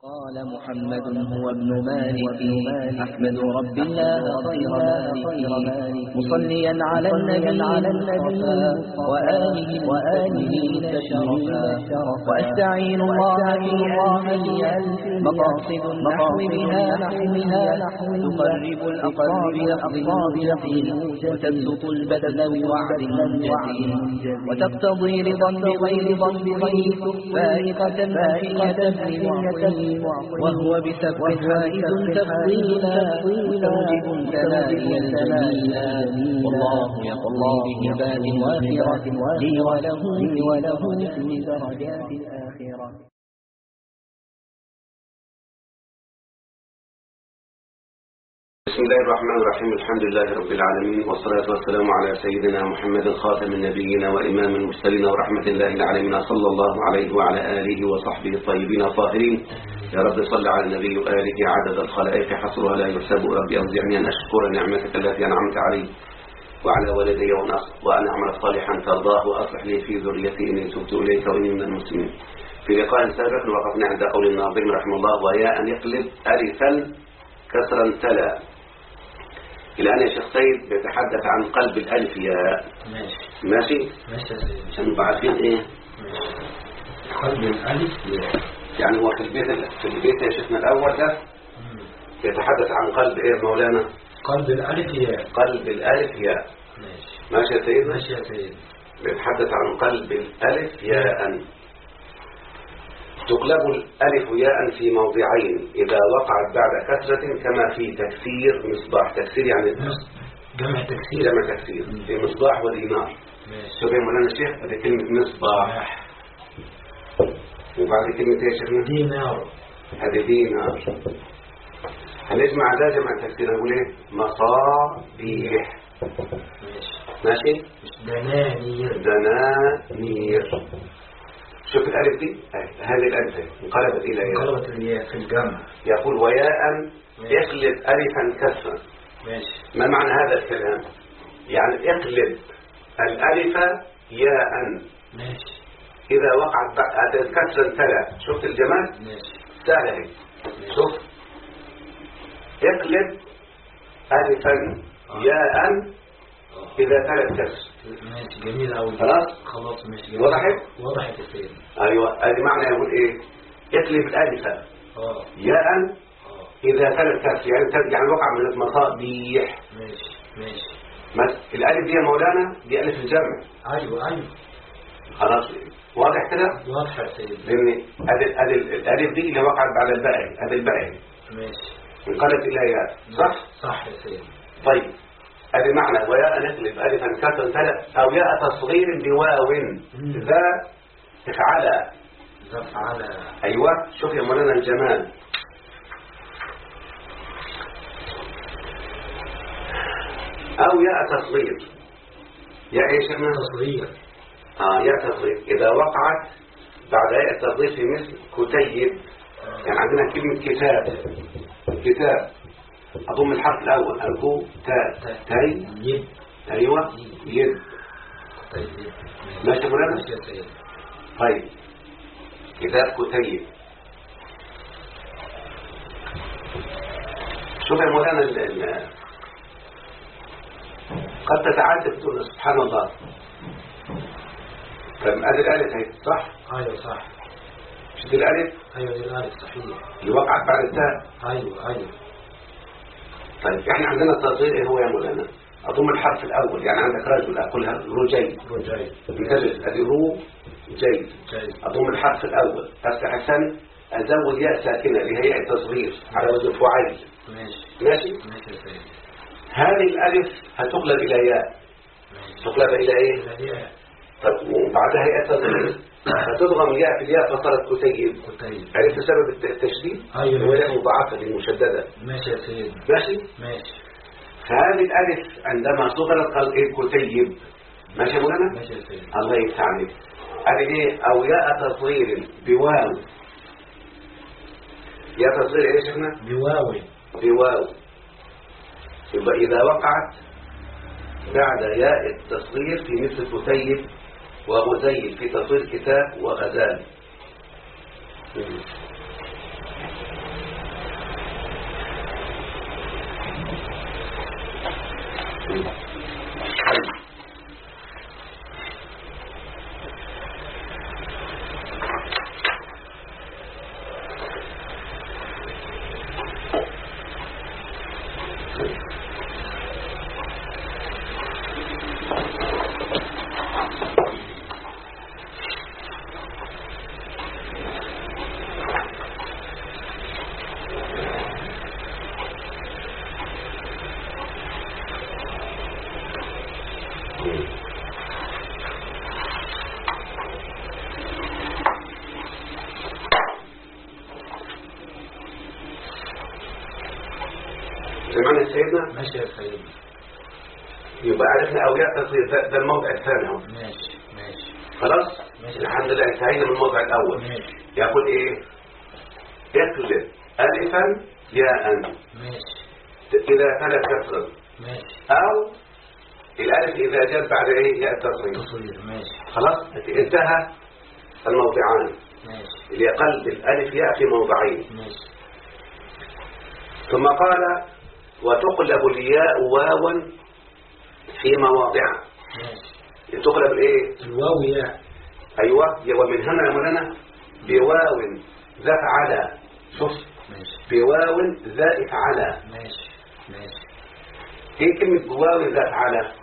قال محمد هو ابن مالك أحمد رب الله خير مالك مصليا على النبي وآله تشرفا وأستعين الله في ألف مقاصد النحو بها تقرب الأقراب لفظ وتبسط البذل بوعد منجز وتقتضي رضا بغير ضنبه فائقة وهو بسبب حائز تفضيلا توجب تنالي الجميلا والله يقضي بهبات وافرة لي وله في درجات الآخرة. بسم الله الرحمن الرحيم. الحمد لله رب العالمين، والصلاة والسلام على سيدنا محمد خاتم النبيين وإمام المرسلين ورحمة الله العالمين، صلى الله عليه وعلى آله وصحبه الطيبين الطاهرين. يا رب صل على النبي وآله عدد الخلائق حصرها لا يحسب. ربي أوزعني أن أشكر نعمتك التي أنعمت علي وعلى والدي وأن أعمل صالحا ترضاه وأصلح لي في ذريتي إني تبت إليك وإني من المسلمين. في لقاء سابق وقفنا عند قول الناظم رحمه الله: ويا أن يقلب ألفا كسرا تلا. الآن يا شيخ سيد بيتحدث عن قلب الألف ياء. ماشي عشان نبقى عارفين إيه قلب الألف ياء. يعني هو في البيت يا شيخنا الأول ده يتحدث عن قلب إيه مولانا؟ قلب الألف ياء. قلب الألف ياء. ماشي يا سيد. ماشي يا سيد. بيتحدث عن قلب الألف ياء. تقلب الألف ياء في موضعين إذا وقعت بعد كسرة كما في تكسير مصباح. تكسير يعني جمع تكسير. جمع تكسير في مصباح ودينار. شوف يا مولانا الشيخ، هذه كلمة مصباح وبعد كلمة ايه يا شيخنا؟ دينار. هذه دينار. هنجمع ده جمع تكسير نقول ايه؟ مصابيح. ماشي. دنانير. شوف الألف دي، هذه الألف انقلبت إلى ياء. انقلبت الياء في الجمع. يقول وياء يقلب ألفا كسرا. ماشي. ما معنى هذا الكلام؟ يعني اقلب الألف ياء. ماشي. إذا وقعت بعد كسرا تلا. شفت الجمال؟ ماشي. سهلة. شوف اقلب ألفا ياء إذا تلت كسر. ماشي جميل أوي. خلاص ماشي. وضحت يا سيدي. أيوة، هذه معنى يقول إيه؟ اقلب الألف ياء إذا تلت كسر، يعني وقع من المصابيح. ماشي. الألف دي يا مولانا دي ألف الجمع. أيوة. خلاص واضح كده؟ واضح يا سيدي. لأن الألف دي اللي وقعت بعد الباء، هذا الباء ماشي انقلت إلى ياء. صح يا سيدي. طيب هذا معنى وياء نقلب ألفا كسرا تلا أو ياء تصغير بواو ذا تفعل. أيوة. شوف يا مولانا الجمال. أو ياء تصغير. ياء ايش شيخنا؟ تصغير. ياء تصغير إذا وقعت بعد ياء التصغير في مثل كتيب. يعني عندنا كلمة كتاب أضم الحرف الأول الكو تاي يد. أيوة يد. ماشي مولانا؟ ماشي يا سيدي. طيب كتاب كتيب. شوف يا مولانا قد تتعدد تقول سبحان الله. طب ادي الالف اهي صح؟ ايوه صح. مش دي الالف؟ ايوه دي الالف صحيح. اللي وقعت بعد التاء. ايوه. طيب احنا عندنا التصغير ايه هو يا مولانا؟ اضم الحرف الاول. يعني عندك رجل اقولها رجيل. مثل ادي رو جيد. اضم الحرف الاول افتح الثاني ازود ياء ساكنه اللي هي التصغير على وزن فعيل. ماشي. هذه الالف هتقلب الى ياء. تقلب الى ايه؟ طب وبعدها ياء تصغير هتضغم ياء في الياء فصارت كتيب. عرفت سبب التشديد؟ ايوه. هو ياء مضاعفه للمشدده. ماشي يا سيدي. ماشي. فهذه الالف عندما صغرت قال ايه؟ كتيب. ماشي يا مولانا؟ ماشي يا سيدي. الله يفتح عليك. هذه ايه؟ او ياء تصغير بواو. ياء تصغير ايه يا شيخنا؟ بواو. يبقى اذا وقعت بعد ياء التصغير في مثل كتيب وغزيل في تصغير كتاب وغزال. سمعنا يا سيدنا؟ ماشي يا سيدنا. يبقى عرفنا أو ياء تصغير، ده الموضع الثاني اهو. ماشي ماشي. خلاص؟ ماشي. الحمد لله انتهينا من الموضع الأول. ماشي. يقول إيه؟ اقلب ألفا ياء ماشي. إذا تلت كسرا، ماشي. أو الألف إذا جاءت بعد إيه؟ ياء تصغير. تصوير. ماشي. خلاص؟ انتهى الموضعان ماشي. اللي قلب الألف ياء في موضعين. ماشي. ثم قال وتقلب الياء واوا في مواضعها. ماشي. تقلب الايه؟ الواو ياء. ايوه، ومن هنا يا مولانا بواو ذات على. شوف، ماشي. بواو ذات على. ماشي ماشي. ايه كلمة بواو ذات على؟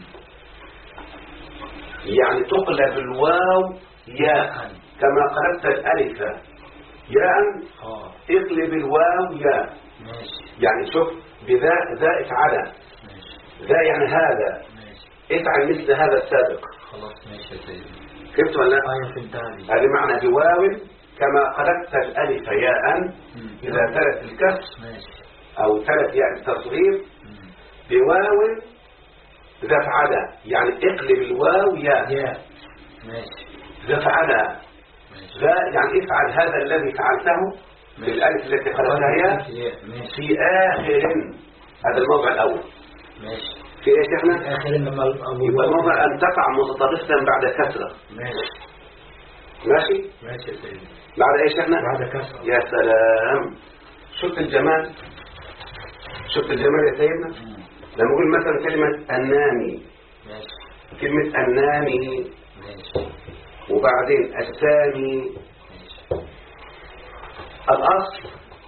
يعني تقلب الواو ياء كما قلبت الالف ياء، اقلب الواو ياء. ماشي. يعني شوف بذا ذات على. ماشي. ذا يعني هذا. ماشي. افعل مثل هذا السابق. خلاص ماشي يا سيدي. فهمت ولا لا؟ ايوه فهمتها. هذا معنى بواو كما قلبت الالف ياء اذا تلت الكسر. ماشي. او تلت يعني التصغير. بواو ذات على يعني اقلب الواو ياء. ماشي. ذات على. ذا يعني افعل هذا الذي فعلته بالالف التي قلبتها ياء في اخر. هذا الموضع الاول. ماشي. في ايش احنا؟ في اخر لما يبقى الموضع ان تقع متطرفه بعد كسره. ماشي. ماشي. ماشي يا سيدي. بعد ايش احنا؟ بعد كسره. يا سلام، شفت الجمال؟ شفت الجمال يا سيدنا؟ لما اقول مثلا كلمه النامي. ماشي. كلمه النامي. ماشي. وبعدين السامي. ماشي. الاصل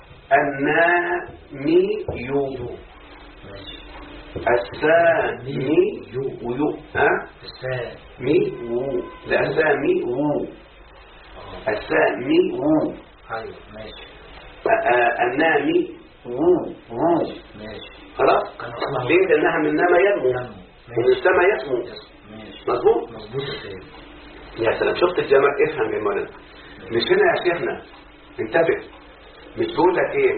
النامي يو. ماشي. السامي ويو. ها؟ السامي و. لا السامي و. السامي و. ايوه ماشي. النامي و. ماشي. خلاص؟ ليه؟ لانها من نما ينمو، ومن السما يسمو. مظبوط؟ مظبوط يا سيدي. يا سلام، شفت الجمال؟ افهم يا مولانا. مش هنا يا شيخنا، انتبه، مش بقول لك ايه؟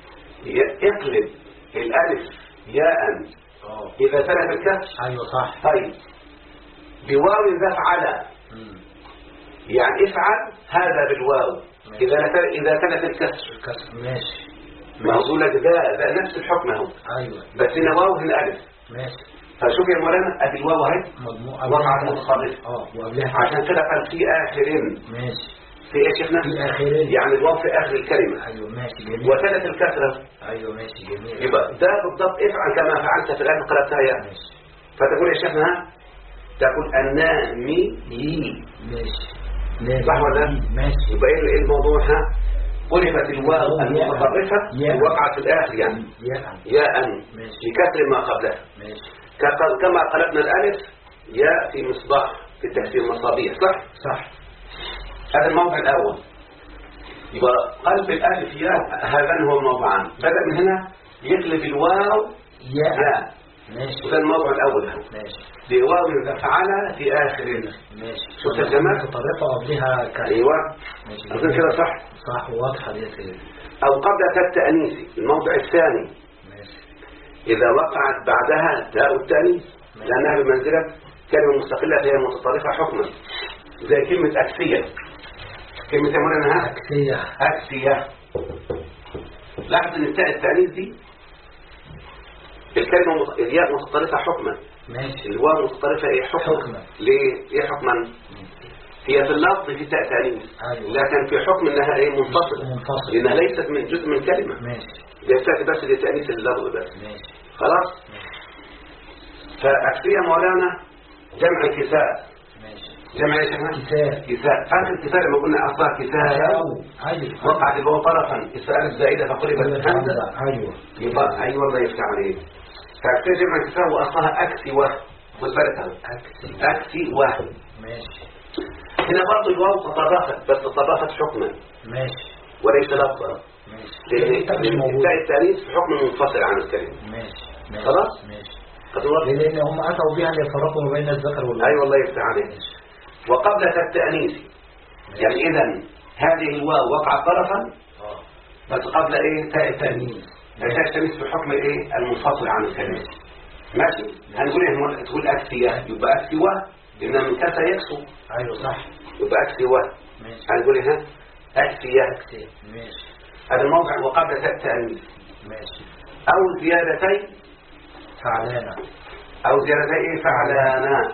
اقلب الالف ياء اذا تلت الكسر. ايوه صح. طيب بواو ذات على، يعني افعل هذا بالواو اذا تلت الكسر. ماشي. ما اقول لك ده نفس الحكم اهو. ايوه. بس هنا واو هنا الف. ماشي. فشوف يا مولانا ادي الواو اهي وقعت متطرفه. وقبلها عشان كده قال في اخر. ماشي. في ايش احنا؟ في اخر. يعني الواو في اخر الكلمه. ايوه ماشي جميل. وتلت الكسره. ايوه ماشي جميل. يبقى ده بالضبط افعل كما فعلت في الآية قلبتها يا. ماشي. فتقول يا شيخنا ها، تقول النامي. ماشي. صح ولا لا؟ ماشي. يبقى ايه الموضوع؟ ها، قلبت الواو المتطرفه وقعت في الاخر يعني ياء بكسر ما قبلها. ماشي. كما قلبنا الالف ياء في مصباح في تكسير مصابيح. صح. هذا الموضع الاول. يبقى قلب الالف ياء، هذان هو الموضعان. بدأ من هنا يقلب الواو ياء. ماشي. وده الموضع الاول اهو. ماشي. بواو فعل في اخر. ماشي. شفت الجمال؟ متطرفه قبلها كسر. ايوه. ماشي. اظن كده صح. صح واضحه دي كده. او قبل التأنيث الموضع الثاني. ماشي. اذا وقعت بعدها تاء التأنيث لانها بمنزله كلمه مستقله فهي متطرفه حكما، زي كلمه اكسيه. كلمه يا مولانا اكسيه. لاحظ ان التاء التأنيث دي الكلمه الياء متطرفه حكما. ماشي. الواو متطرفه ايه حكما. ليه؟ ايه حكما؟ هي في اللفظ في تاء تأنيث. أيوة. لكن في حكم انها ايه منفصله، لانها ليست من جزء من كلمه. ماشي. بتاتي بس لتأنيث اللفظ بس. ماشي. خلاص. فأكسية مولانا جمع كساء. ماشي. جمع ايش احنا؟ كساء. اخر كساء لما قلنا اصلها كساء ايوه وقعت الواو طرفا السؤال الزائده فقلبت همزه. ايوه. يبقى ايوه الله يفتح عليك. فأكسية جمع كساء واصلها اكسوه. خد بالك اهو. اكسوه. ماشي. هنا برضه الواو تطرفت بس تطرفت حكما. ماشي. وليس لفظا. ماشي. لان التاء التأنيث في حكم منفصل عن الكلمه. ماشي. خلاص. ماشي. لأن هم أتوا بها ليفرقوا ما بين الذكر والأنثى. أيوة الله يفتح عليك. وقبل التأنيث يعني إذا هذه الواو وقعت طرفا بس قبل إيه تاء التأنيث. تلتمس في حكم الايه المنفصل عن الكلمة. ماشي. هنقول ايه؟ تقول اكسية، يبقى اكسوة لان من كسى يكسو. ايوه صح. يبقى اكسوة. ماشي. هنقول ايه؟ اكسية. اكسية. ماشي. هذا الموضع وقبل تاء التأنيث. ماشي. او زيادتين فعلانا. او زيادتين فعلانا.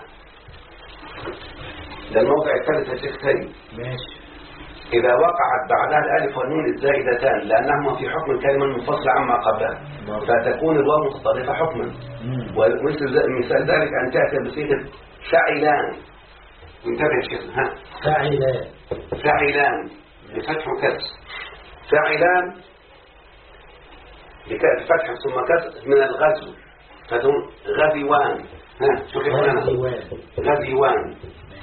ده الموضع الثالث يا شيخ سيد. ماشي. إذا وقعت بعدها الألف والنون الزائدتان لأنهما في حكم الكلمة المنفصلة عما قبلها فتكون الواو مختلفة حكما. ومثال ذلك أن تأتي بصيغة فعلان. انتبه يا شيخ. ها فعلان. فعلان بفتح وكسر. فعلان بفتح ثم كسر من الغزو فتكون غزوان. ها شوف هنا غزوان.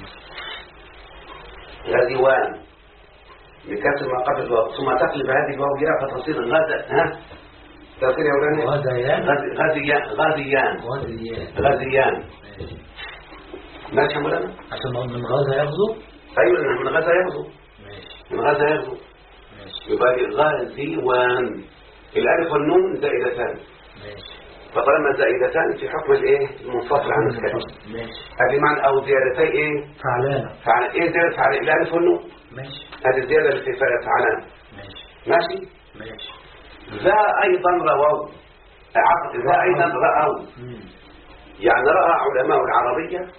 غزوان بكسر ما قبل الواو ثم تقلب هذه الواو ياء فتصير غدا. ها تصير يا ولاني غزيان. غزيان. ماشي يا مولانا. عشان من غزا يغزو. ايوه من غزا يغزو. ماشي. من غزا يغزو. ماشي. يبقى غزيوان. الالف والنون زائدتان. ماشي. فطالما زائدتان في حكم الايه المنفصل عن الكلمه. ماشي. هذه معنى او زيادتين ايه فعلانة. فعل ايه زياده فعل الالف والنون. ماشي. هذه الزياده اللي في فعلان. ماشي. ماشي. ذا ايضا رووا. ذا ايضا راوا. يعني راى علماء العربيه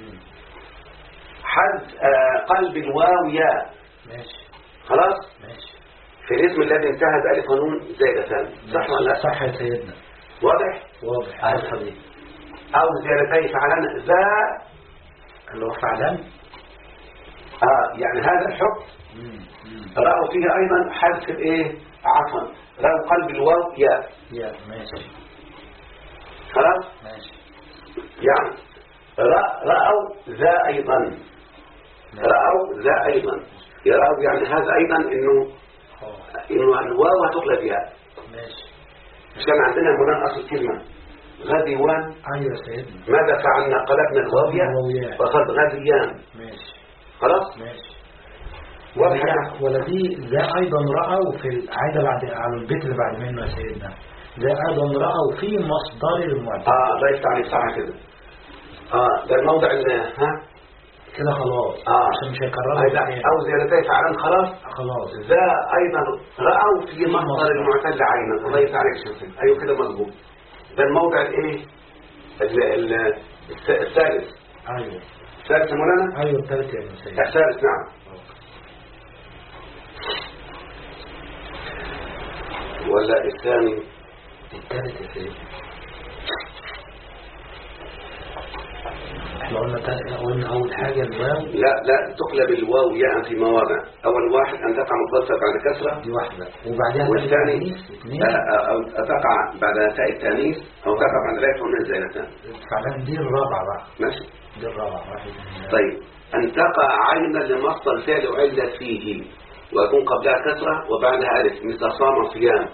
حذف قلب الواو ياء. ماشي. خلاص. ماشي. في الاسم الذي انتهى بألف ونون زائدتان. صح ولا لا؟ صح يا سيدنا. واضح؟ واضح. الحديث. أو زيادتين فعلان ذا اللي هو فعلان. يعني هذا الحكم رأوا فيه أيضا حذف الايه عفوا رأوا قلب الواو ياء. ماشي. خلاص. ماشي. يعني رأوا ذا أيضا. رأوا ذا أيضا. يرأوا يعني هذا أيضا إنه الواو تقلب ياء. ماشي. عشان عندنا هنا أصل كلمة غزوان. أيوة سيدنا. ماذا فعلنا؟ قلبنا الواو ياء وقد غزيان. ماشي. خلاص. ماشي. ولدي ذا أيضا رأوا في العادة بعد على البيت اللي بعد منه يا سيدنا. ذا أيضا رأوا في مصدر المعتمد. الله يفتح عليك. صح كده. ده الموضع اللي كده خلاص. عشان مش هيكررها. أو زيادتين فعلا. خلاص. ذا أيضا رأوا في مصدر المعتل عينا. الله يفتح عليك شوف. أيوه كده مظبوط. ده الموضع الايه الثالث. ايوه الثالث يا مولانا. ايوه الثالث يا سيدي. الثالث نعم. ولا الثاني؟ الثالث يا سيدي. احنا قلنا اول حاجه الواو. لا تقلب الواو ياء في مواضع. اول واحد ان تقع مضافه بعد كسره دي واحده وبعدها والثاني او تقع بعد تاء التانيث او تقع بعد الالف والنون زائدتان. فعلا دي الرابعه بقى. ماشي. دي الرابعه. طيب ان تقع عينا لمصدر فعل علت فيه ويكون قبلها كسره وبعدها الف مثل صام صيام.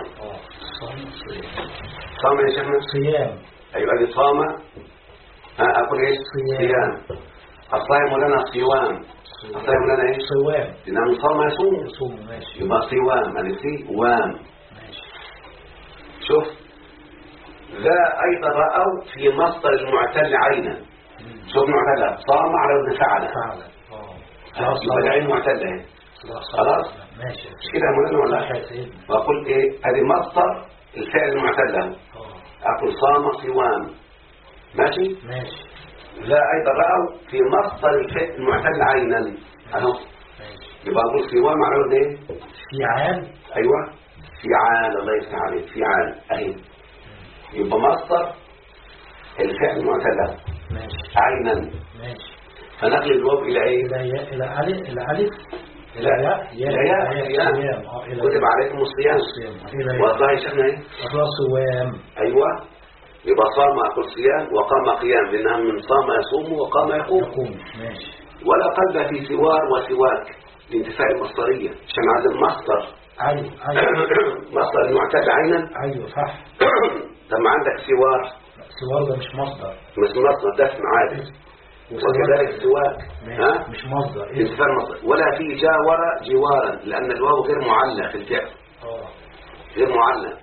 صام يا شيخنا. صيام. ايوه ادي صام. أقول إيش؟ صيام. الصيام لنا صيوام. الصيام لنا إيش؟ صيوام. لأنه صام يصوم. يصوم. ماشي. يبقى صيوام. هذه صيوام. ماشي. شوف ذا أيضا رأوا في مصدر المعتل عينا. شوف معتلة صام على وزن فعل. يبقى العين معتلة. خلاص. ماشي. مش كده مولانا ولا؟ وأقول إيه؟ هذه مصدر الفعل المعتل. أقول صام صيوام. ماشي. لا أيضا رأوا في مصدر الفعل المعتل عينا أهو. يبقى أقول صيوام على وزن إيه؟ فعال. أيوة فعال. الله يفتح عليك. فعال أهي. يبقى مصدر الفعل المعتل عينا. ماشي. فنقل الواو إلى إيه؟ إلى ألف. إلى ياء. كتب عليكم الصيام. والله يا شيخنا إيه؟ صوام. أيوة. يبقى صام أقول صيام وقام قيام لأنها من صام يصوم وقام يقوم. ماشي. ولا قلب في سوار وسواك لانتفاء المصدرية عشان هذا المصدر. أيوة. مصدر المعتل عينا. أيوة صح. لما عندك سوار ده مش مصدر. مش مصدر ده اسم عادي. وكذلك سواك مش مصدر. انتفاء المصدر. ولا في جاور جوارا لأن الواو غير معلى في الفعل. غير معلى.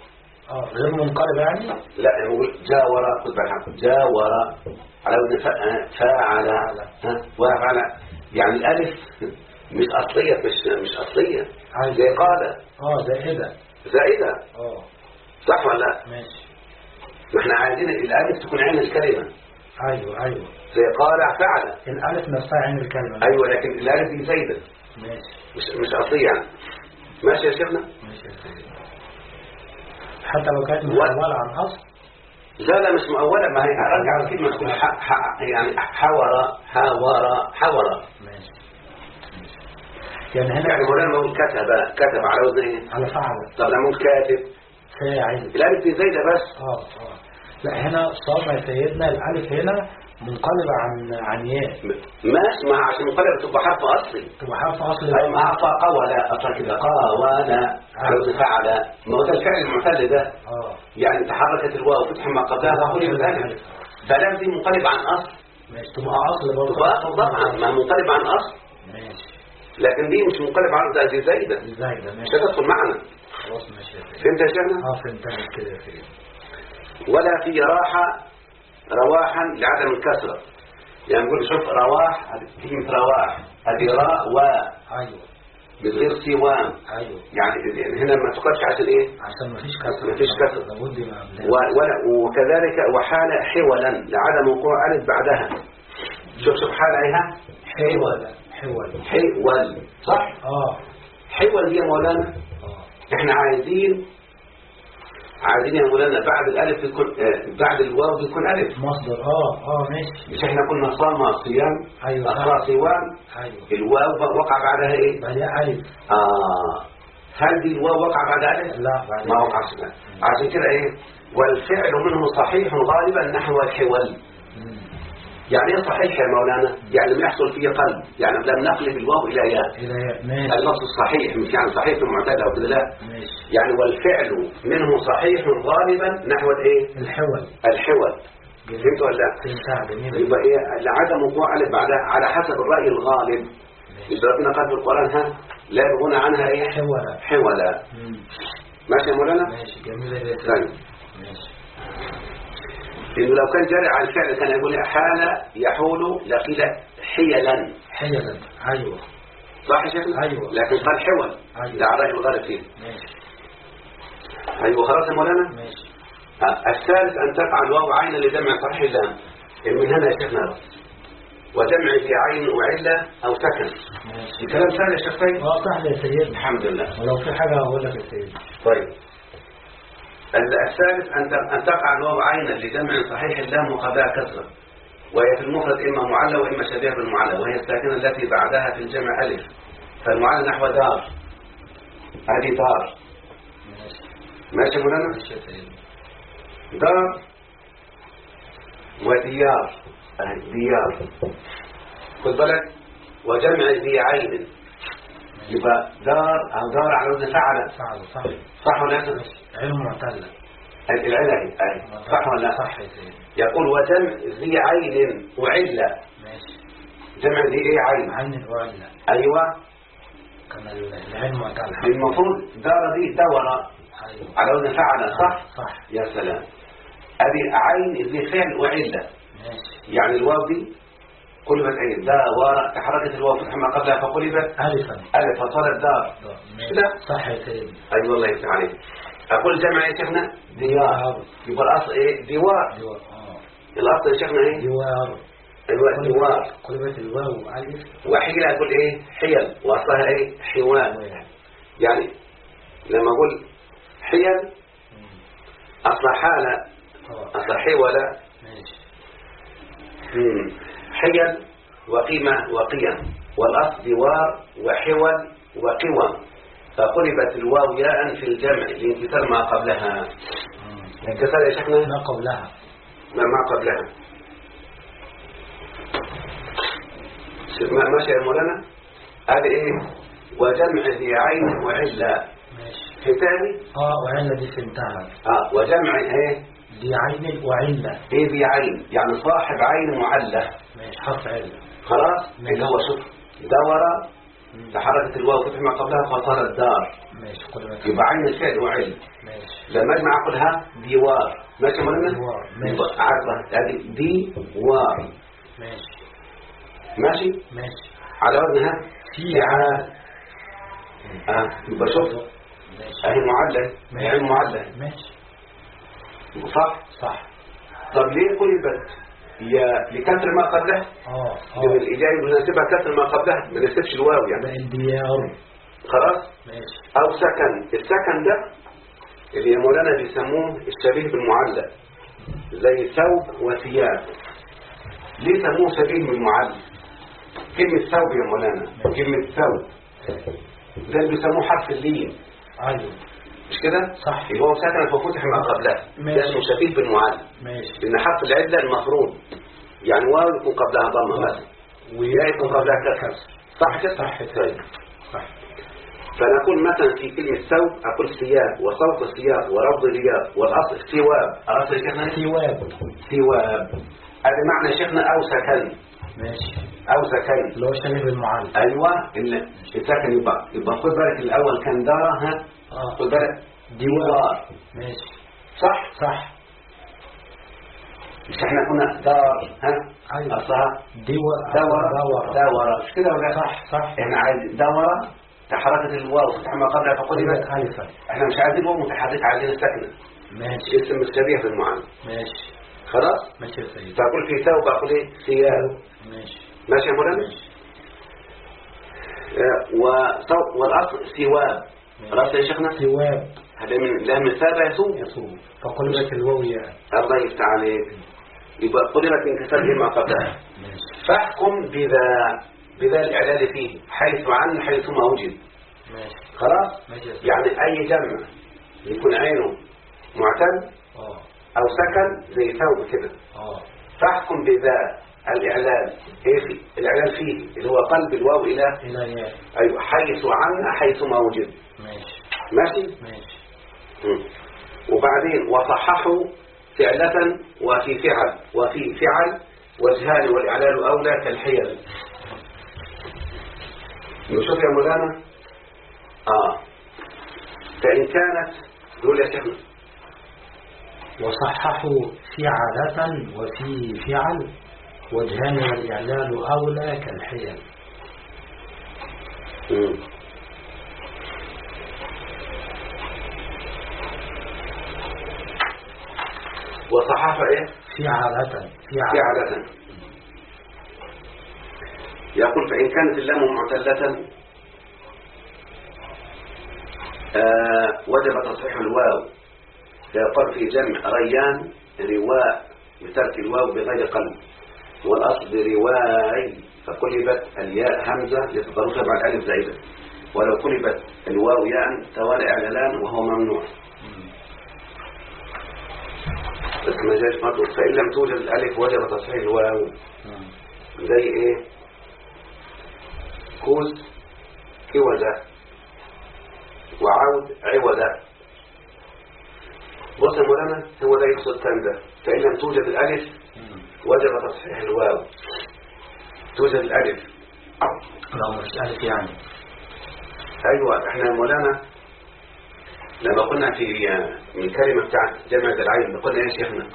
غير منقلب يعني؟ لا نقول جاور، خد بالك جاور على وزن فاعل وفعل، يعني الالف مش اصليه، مش اصليه زي قال زائده صح ولا لا؟ ماشي. ما احنا عايزين الالف تكون عين الكلمه. ايوه زي قال فعل، الالف نفسها عين الكلمه. ايوه لكن الالف دي زايده ماشي، مش اصليه يعني. ماشي يا شيخنا؟ ماشي يا سيدي. حتى لو كانت مؤولة عن أصل؟ لا مش مؤولة، ما هي أرجع على كلمة تكون يعني حور. ماشي. يعني هنا يعني مولانا ما أقول كتب على وزن إيه؟ على فعل. طب لما أقول كاتب فاعل، الألف دي زايدة بس. لا هنا صار يا سيدنا الألف هنا منقلبة عن ياء. ماشي، ما عشان منقلبة تبقى حرف أصلي. تبقى حرف أصلي. أي ما قولا أصلا كده قاولا على وزن فعل، ما هو ده الفعل المعتل ده. يعني تحركت الواو فتح ما قبلها فقولي بالألف، فلام دي منقلبة عن أصل. ماشي، تبقى أصل برضه. تبقى أصل طبعا، ما منقلبة عن أصل. ماشي. لكن دي مش منقلبة عن ده، دي زايدة. ماشي. مش هتدخل معنا. خلاص ماشي يا سيدي. فهمت يا شيخنا؟ فهمت كده يا سيدي. ولا في رواحا لعدم الكسرة. يعني نقول شوف رواح، كلمة رواح هذه راء و من غير سوام. يعني هنا ما تقولش عشان ايه؟ عشان ما فيش كسر. وكذلك وحال حولا لعدم وقوع ألف بعدها. شوف حال ايها حول صح؟ حول دي يا مولانا. احنا عايزين يا مولانا بعد الالف يكون بعد الواو يكون الف مصدر. ماشي. مش احنا كنا صام صيام اقرا صيام. الواو وقع بعدها ايه؟ بعدها الف. هل دي الواو وقع بعدها الف؟ لا بعدها ما وقعش. عشان كده ايه؟ والفعل منه صحيح غالبا نحو الحول. يعني ايه صحيح يا مولانا؟ يعني ما يحصل فيه قلب، يعني لم نقلب الواو الى ياء. اللفظ الصحيح مش يعني صحيح في المعتدى وكذا، لا. يعني والفعل منه صحيح غالبا نحو الايه؟ الحول. فهمت ولا لا؟ يبقى ايه لعدم وقوع الف بعدها على حسب الراي الغالب. اذا ربنا قال في القران لا يبغون عنها ايه؟ حولا. ماشي يا مولانا؟ ماشي جميل يا سيدي. ماشي. إنه لو كان جاري على الفعل كان يقول حال يحول لقيل حيلا. أيوة صح يا شيخنا؟ أيوة. لكن قال حول. ده على رأي الغالب فيه. ماشي. أيوة خلاص يا مولانا. ماشي. الثالث أن تقع الواو عين لجمع صحيح اللام. من هنا يا شيخنا وجمع في عين وعلة أو سكن. ماشي. الكلام سهل يا شيخ طيب؟ سهل يا سيدي الحمد لله. ولو في حاجة أقول لك يا سيدي. طيب الثالث أن تقع الواو عينا لجمع صحيح اللام وقبلها كسرة، وهي في المفرد إما معلى وإما شبيهة بالمعلى، وهي الساكنة التي بعدها في الجمع ألف، فالمعلى نحو دار. هذه دار. ماشي مولانا؟ دار وديار. ديار خد بالك. وجمع ذي عين يبقى دار أو دار على وزن فعل. صح ولا لا؟ عين معتلة. العلة صح ولا لا؟ صح يا سيدي. يقول وجمع ذي عين وعلة. ماشي. جمع ذي ايه عين؟ عين وعلة. ايوه كما العين معتلة. المفروض دار دي دورة. أيوة. على وزن فعل. صح. يا سلام. ادي عين ذي فعل وعلة. ماشي. يعني الواو دي قلبت ايه؟ دار تحركت الواو فتح ما قبلها فقلبت الف فصارت دار. لا صح يا سيدي. اي والله يفتح عليك. اقول جمع يا شيخنا ديار. يبقى الاصل ايه؟ ديوار. الاصل يا شيخنا ايه؟ ديوار. ايوه ديوار. قلبت الواو الف. وحيل اقول ايه؟ حيل واصلها ايه؟ حوال. يعني لما اقول حيل اصلها حاله اصلها حوله. حيل وقيمة وقيم، والأصل دوار وحول وقوم، فقلبت الواو ياء في الجمع لانكسار ما قبلها. انكسار يا شيخنا ما قبلها. ما قبلها. ماشي يا مولانا. هذه ايه؟ وجمع ذي عين وعلة. ماشي. في تاني وعلة دي فهمتها. وجمع ايه؟ ذي عين وعلة. ايه ذي عين؟ يعني صاحب عين معلة. ماشي. حرف علة. خلاص. اللي هو شوف دورة تحركت الواو فتح ما قبلها فصارت دار. ماشي. يبقى عين الفعل وعلة. ماشي. لما اجمع اقول ها ديوار. ماشي يا مولانا؟ ديوار. ماشي. عرضة هذه ديوار. ماشي. ماشي. ماشي. على وزنها فعال. يبقى شوف اهي معادلة. يعني معادلة. ماشي. صح. صح. طب ليه قلبت يا لكسر ما قبلها؟ من الإجابة بنسبها كسر ما قبلها، ما نسبش الواو يعني. الديار. خلاص. ماشي. أو سكن. السكن ده اللي يا مولانا بيسموه الشبيه بالمعلق، زي ثوب وثياب. ليه سموه شبيه بالمعلق؟ كلمة ثوب يا مولانا، كلمة ثوب ده اللي بيسموه حرف اللين. ايوه مش كده؟ صح. اللي هو سكن وفتح ما قبلها، ده اسمه شبيه بالمعلق. ماشي. لأن حرف العلة المفروض يعني واو يكون قبلها ضمه مثلا، ويا يكون قبلها كسر. صح كده؟ صح. طيب. فنقول مثلا في كلمة ثوب أقول ثياب وصوت ثياب ورفض رياض والأصل ثواب. أصل شيخنا ثواب. ثواب. هذا معنى شيخنا أو سكن. ماشي. أو سكن اللي هو شبيه بالمعلم. أيوة السكن يبقى خد بالك الأول كان دار. ها خد بالك ديوار. ماشي. صح. صح. مش احنا كنا دار. ها أيوة. أصلها دورة. مش كده ولا؟ صح. احنا عايزين دورة تحركت الواو فتح ما قبلها فقلبت ألفا. احنا مش عايزين واو متحركة، عايزين السكنة. ماشي. اسم الشبيه في المعنى. ماشي. خلاص. ماشي يا سيدي. فأقول في ثوب أقول ايه ثياب. ماشي. ماشي يا مولانا. والأصل ثواب. خلاص يا شيخنا. ثواب. هذا من ثاب يصوب. فقلبت الواو ياء. الله يفتح عليك. يبقى قلبت من كسره ما قبلها. فاحكم بذا الإعلال فيه حيث عن حيث ما وجد. ماشي. خلاص. ماشي. يعني أي جمع يكون عينه معتل أو سكن زي ثوب كده. فاحكم بذا الإعلال. ايه في الإعلال فيه اللي هو قلب الواو إلى ياء. أيوة حيث عن حيث ما وجد. ماشي. وبعدين وصححوا فعلة وفي فعل وجهان والإعلال أولى كالحيل. نشوف يا مولانا. فإن كانت دول يا شيخنا وصححوا فعلة وفي فعل وجهان والإعلال أولى كالحيل. وصححوا ايه؟ فعلة. يقول فإن كانت اللام معتلة وجب تصحيح الواو. فيقول في جمع ريان رواء بترك الواو بغير قلب، والأصل رواي فقلبت الياء همزة لتضربها بعد ألف زائدة، ولو قلبت الواو ياء توالى إعلالان وهو ممنوع. بس ما جاش برضه فإن لم توجد الألف وجب تصحيح الواو. زي إيه؟ كوز كوزة وعود عوزة. بص يا مولانا هو ده يقصد كنزة. فإن لم توجد الألف وجب تصحيح الواو. توجد الألف لو مش ألف يعني. أيوة احنا يا مولانا لما قلنا في من كلمة بتاعت جمع ذي العين قلنا ايه يا شيخنا؟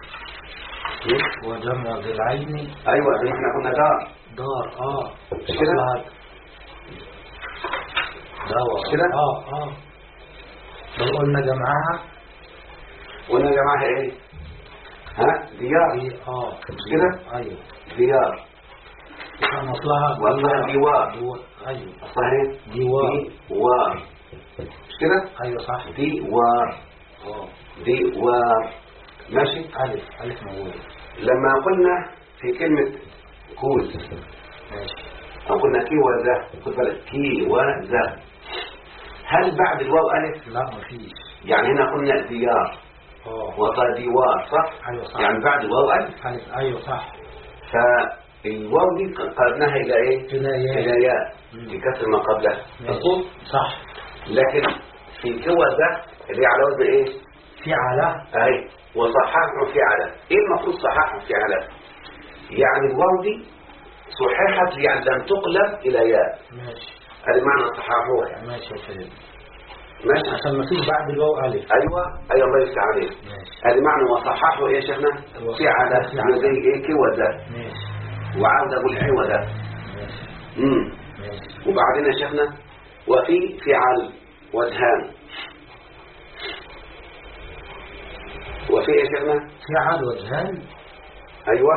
وجمع ذي العين. أيوة احنا قلنا دار. مش كده؟ مش كده؟ لو قلنا جمعها قلنا جمعها ايه؟ ديار. مش كده؟ ايوه ديار. كان اصلها ديوار. ايوه اصلها ايه؟ ديوار. مش كده؟ ايوه صح. ديوار. ماشي. ألف موجود. لما قلنا في كلمة كوز ماشي. أو قلنا كيوزة. خد بالك كيوزة. هل بعد الواو ألف؟ لا مفيش. يعني هنا قلنا ديار ديوار صح؟ أيوة صح. يعني بعد الواو ألف. أيوة صح. فالواو دي قلبناها إلى إيه؟ إلى ياء بكسر ما قبلها. مظبوط؟ صح. لكن في كوزة اللي على وزن إيه؟ فعلة. أي وصححوا فعلة. إيه المفروض صححوا فعلة؟ يعني الواو دي صححت يعني لم تقلب إلى ياء. ماشي. هذا معنى صححوها. ماشي يا سيدي. ماشي عشان ما فيش بعد الواو ألف. أيوة الله يفتح عليك. هذه معنى وصححه إيه يا شيخنا؟ فعل زي إيه كودة. وعاود أقول عودة. وبعدين يا شيخنا وفي فعل وجهان. وفي يا شيخنا فعل وجهان. أيوة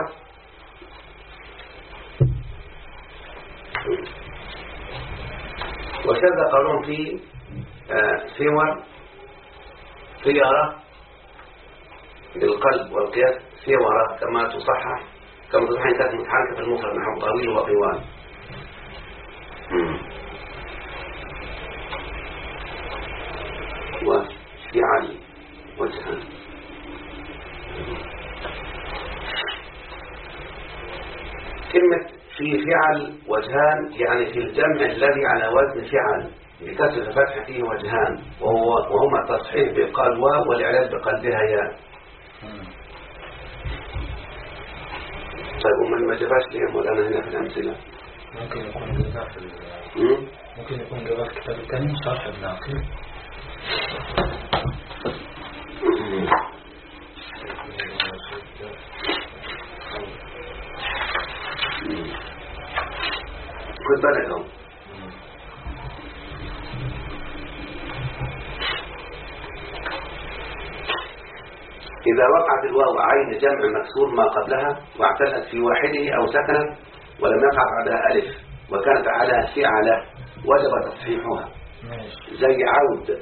وكذا قالون في صور صيارة بالقلب والقياس صيورة كما تصحح إن كانت متحركة في المفرد نحو طويل وطوال. وفعل وجهان. كلمة في فعل وجهان يعني في الجمع الذي على وزن فعل بكسر الفتح فيه وجهان وهما التصحيح بقال واو والإعلال بقلبها ياء. طيب ومن ما جباش ليه مولانا هنا في الأمثلة؟ ممكن يكون جباه في ممكن يكون جباه في كتاب الثاني شرح ابن عقيل. خد بالك اهو. إذا وقعت الواو عين جمع مكسور ما قبلها واعتلت في واحده أو سكنت ولم يقع بعدها ألف وكانت على فعلة وجب تصحيحها. زي عود.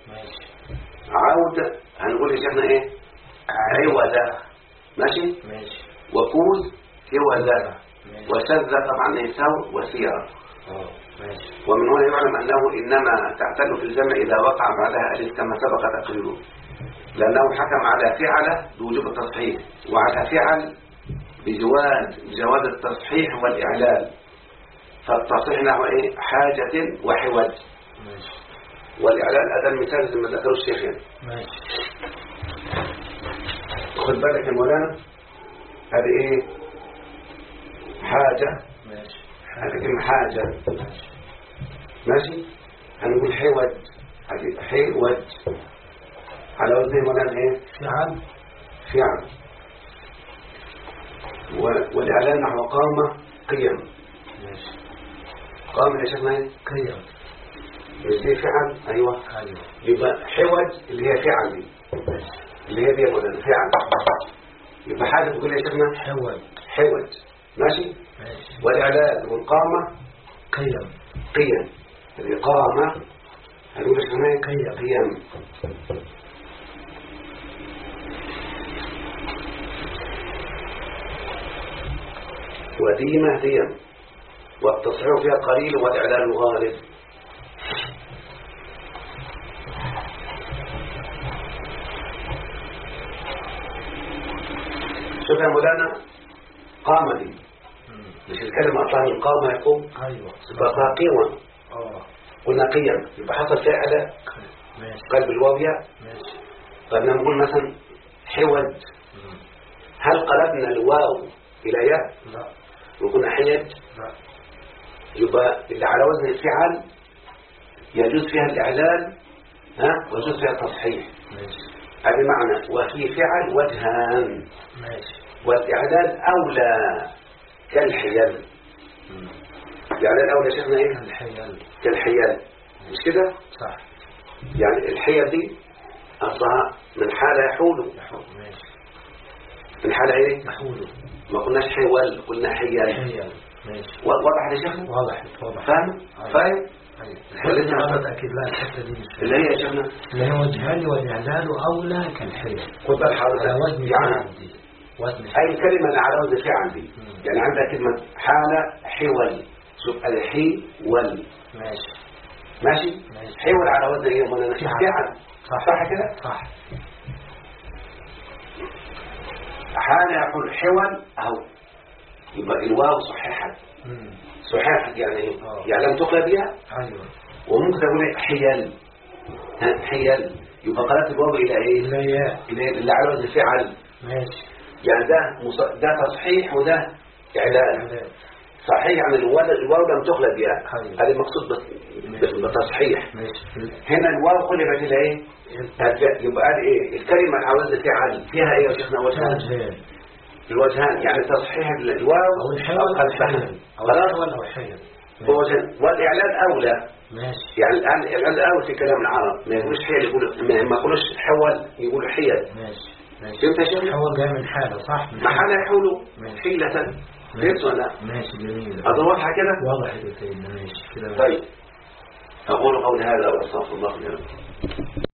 عود هنقول يا شيخنا إيه؟ عودة. ماشي؟ وكوز كوزة. وشذ طبعا يساو وسيرة. ومن هنا يعلم أنه إنما تعتل في الجمع إذا وقع بعدها ألف كما سبق تقريره لأنه حكم على فعل بوجوب التصحيح وعلى فعل بجواز التصحيح والإعلال. فالتصحيح نحو إيه؟ حاجة وحوج. والإعلال هذا المثال زي ما ذكروا الشيخ يعني. خد بالك يا مولانا هذه إيه؟ حاجة. هذه كلمة حاجة. ماشي. هنقول حوج. هذه حوج على وزن مولانا ايه؟ فعل. والإعلان نحو قامة قيم. قامة يا شيخنا ايه؟ قيم. ازاي فعل؟ ايوه. يبقى حوج اللي هي فعل دي اللي هي دي يا مولانا فعل. يبقى حاجة تقول يا شيخنا حوج. ماشي. والإعلان والقامة قيم. الإقامة هنقول يا شيخنا قيم. وديمة ديم. والتصحيح فيها قليل والإعلان غالب. شوف يا مولانا قامة دي مش الكلمة أطلع من قامة يقوم. أيوة. يبقى قيمة. قلنا قيم يبقى حصل فعل قلب الواوية. طيب نقول مثلا حوج. هل قلبنا الواو إلى ياء؟ لا. وقلنا حيج؟ لا. يبقى اللي على وزن الفعل يجوز فيها الإعلان ويجوز فيها التصحيح. هذا معنى وفي فعل وجهان. والإعلان أولى كالحيل. الإعلان أولى شيخنا إيه؟ كالحيل. مش كده؟ صح. يعني الحيل دي أصلها من حالة يحول. من حالة إيه؟ يحول. ما قلناش حيول قلنا حيل. واضح يا شيخنا؟ واضح. فاهم؟ أكيد لا الحتة دي اللي هي يا شيخنا اللي هي وجهان والإعلان أولى كالحيل. خد بال حضرتك على وزن يعني أي كلمة اللي على وزن فعل دي يعني عندها كلمة حالة حول. شوف الحول. ماشي. حول على وزن ايه مولانا؟ فعل. صح كده؟ صح. حالة يقول حول أو يبقى الواو صحيحة. يعني يعني لم تقلب بها. أيوة. وممكن تقول حيل. حيل يبقى قلبت الواو إلى إيه؟ إلى اللي على وزن فعل. ماشي. يعني ده تصحيح وده إعلان. صحيح يعني الواو لم تخلق ياء، أيوة. هذا المقصود بالتصحيح. ماشي. هنا الواو قلبت الى ايه؟ يبقى قال ايه الكلمه عاوزه فعل فيها ايه يا شيخنا؟ وجهان. الوجهان يعني تصحيح الواو او الحول او الحيل او الحيل والاعلان اولى. ماشي. يعني الان الاعلان اولى في كلام العرب، ما يقولوش حيل، يقولوا ما يقولوش حول، يقولوا حيل. ماشي. فهمت يا شيخ؟ حول جاي من حاله صح؟ ما حاله يحولوا حيله. فهمت ولا لا؟ ماشي جميل. اظن واضحه كده؟ واضح يا سيدنا. ماشي كده. طيب أقول قولي هذا وأستغفر الله لي ولكم.